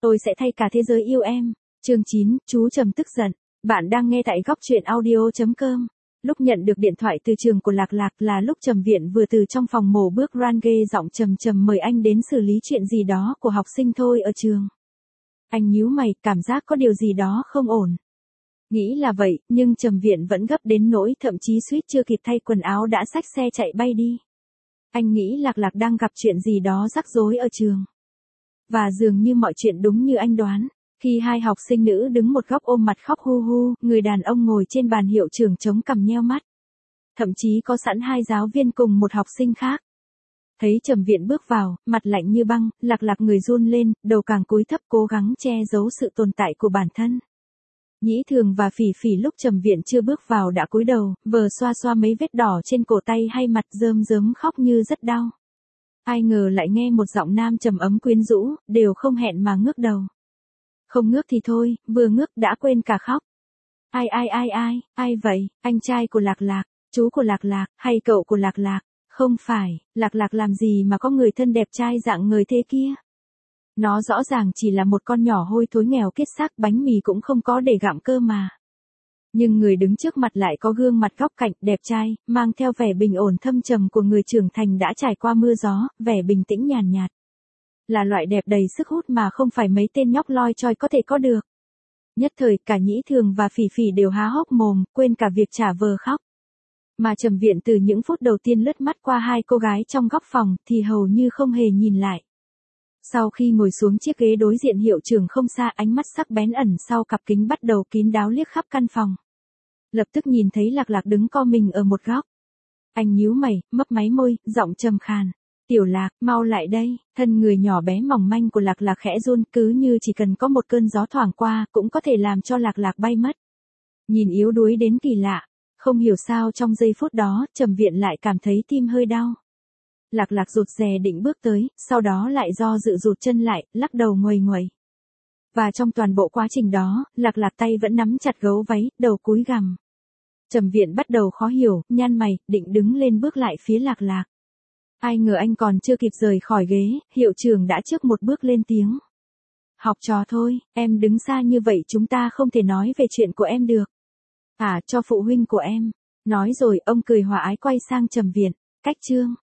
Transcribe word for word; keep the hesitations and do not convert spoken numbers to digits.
Tôi sẽ thay cả thế giới yêu em. Chương chín, chú Trầm tức giận. Bạn đang nghe tại góc truyện audio chấm com. Lúc nhận được điện thoại từ trường của Lạc Lạc là lúc Trầm Viện vừa từ trong phòng mổ bước ra, ghê giọng trầm trầm mời anh đến xử lý chuyện gì đó của học sinh thôi ở trường. Anh nhíu mày, cảm giác có điều gì đó không ổn. Nghĩ là vậy, nhưng Trầm Viện vẫn gấp đến nỗi thậm chí suýt chưa kịp thay quần áo đã xách xe chạy bay đi. Anh nghĩ Lạc Lạc đang gặp chuyện gì đó rắc rối ở trường. Và dường như mọi chuyện đúng như anh đoán. Khi hai học sinh nữ đứng một góc ôm mặt khóc hu hu, người đàn ông ngồi trên bàn hiệu trưởng chống cằm nheo mắt. Thậm chí có sẵn hai giáo viên cùng một học sinh khác. Thấy Trầm Viện bước vào, mặt lạnh như băng, Lạc Lạc người run lên, đầu càng cúi thấp cố gắng che giấu sự tồn tại của bản thân. Nhĩ Thường và Phỉ Phỉ lúc Trầm Viện chưa bước vào đã cúi đầu, vờ xoa xoa mấy vết đỏ trên cổ tay hay mặt, rơm rớm khóc như rất đau. Ai ngờ lại nghe một giọng nam trầm ấm quyến rũ, đều không hẹn mà ngước đầu. Không ngước thì thôi, vừa ngước đã quên cả khóc. Ai ai ai ai, ai vậy, anh trai của Lạc Lạc, chú của Lạc Lạc, hay cậu của Lạc Lạc? Không phải, Lạc Lạc làm gì mà có người thân đẹp trai dạng người thế kia? Nó rõ ràng chỉ là một con nhỏ hôi thối nghèo kiết xác, bánh mì cũng không có để gặm cơ mà. Nhưng người đứng trước mặt lại có gương mặt góc cạnh, đẹp trai, mang theo vẻ bình ổn thâm trầm của người trưởng thành đã trải qua mưa gió, vẻ bình tĩnh nhàn nhạt. Là loại đẹp đầy sức hút mà không phải mấy tên nhóc loi choi có thể có được. Nhất thời cả Nhĩ Thường và Phỉ Phỉ đều há hốc mồm, quên cả việc trả vờ khóc. Mà Trầm Viện từ những phút đầu tiên lướt mắt qua hai cô gái trong góc phòng thì hầu như không hề nhìn lại. Sau khi ngồi xuống chiếc ghế đối diện hiệu trưởng không xa, ánh mắt sắc bén ẩn sau cặp kính bắt đầu kín đáo liếc khắp căn phòng. Lập tức nhìn thấy Lạc Lạc đứng co mình ở một góc. Anh nhíu mày, mấp máy môi, giọng trầm khàn. Tiểu Lạc, mau lại đây. Thân người nhỏ bé mỏng manh của Lạc Lạc khẽ run, cứ như chỉ cần có một cơn gió thoảng qua cũng có thể làm cho Lạc Lạc bay mất. Nhìn yếu đuối đến kỳ lạ. Không hiểu sao trong giây phút đó, Trầm Viện lại cảm thấy tim hơi đau. Lạc Lạc rụt rè định bước tới, sau đó lại do dự rụt chân lại, lắc đầu nguầy nguầy. Và trong toàn bộ quá trình đó, Lạc Lạc tay vẫn nắm chặt gấu váy, đầu cúi gằm. Trầm Viện bắt đầu khó hiểu, nhăn mày, định đứng lên bước lại phía Lạc Lạc. Ai ngờ anh còn chưa kịp rời khỏi ghế, hiệu trưởng đã trước một bước lên tiếng. Học trò thôi, em đứng xa như vậy chúng ta không thể nói về chuyện của em được. À, cho phụ huynh của em. Nói rồi ông cười hòa ái quay sang Trầm Viện. Cách chương.